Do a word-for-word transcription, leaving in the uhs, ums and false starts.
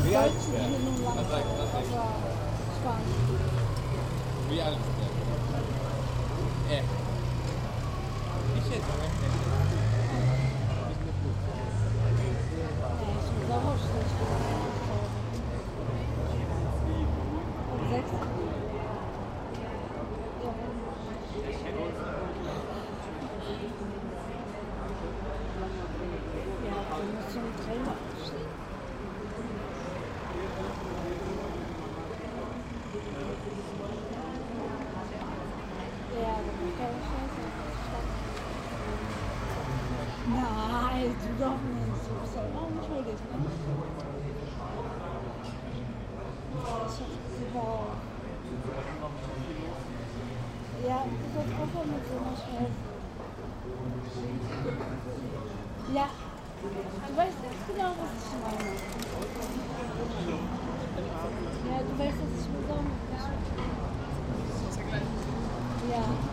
Wie alt Deutsche, ist die der? hier nun lang Was sagt- was sagt- aber Spanisch. Wie alt ist der? Er. Ich jetzt aber nicht. Nee, ich bin sauer schlecht. Um sechs. Ja, du musst schon drei aufstehen. Ja, das ist keine Scheiße. Nein, du doch nicht. Du bist ja auch unschuldig, ne? Ich hab wow. Ja, du sollst aufhören mit so einer Scheiße. Ja, du weißt ganz genau, was ich meine. Ja, du weißt, dass ich mit Saugen. Ja.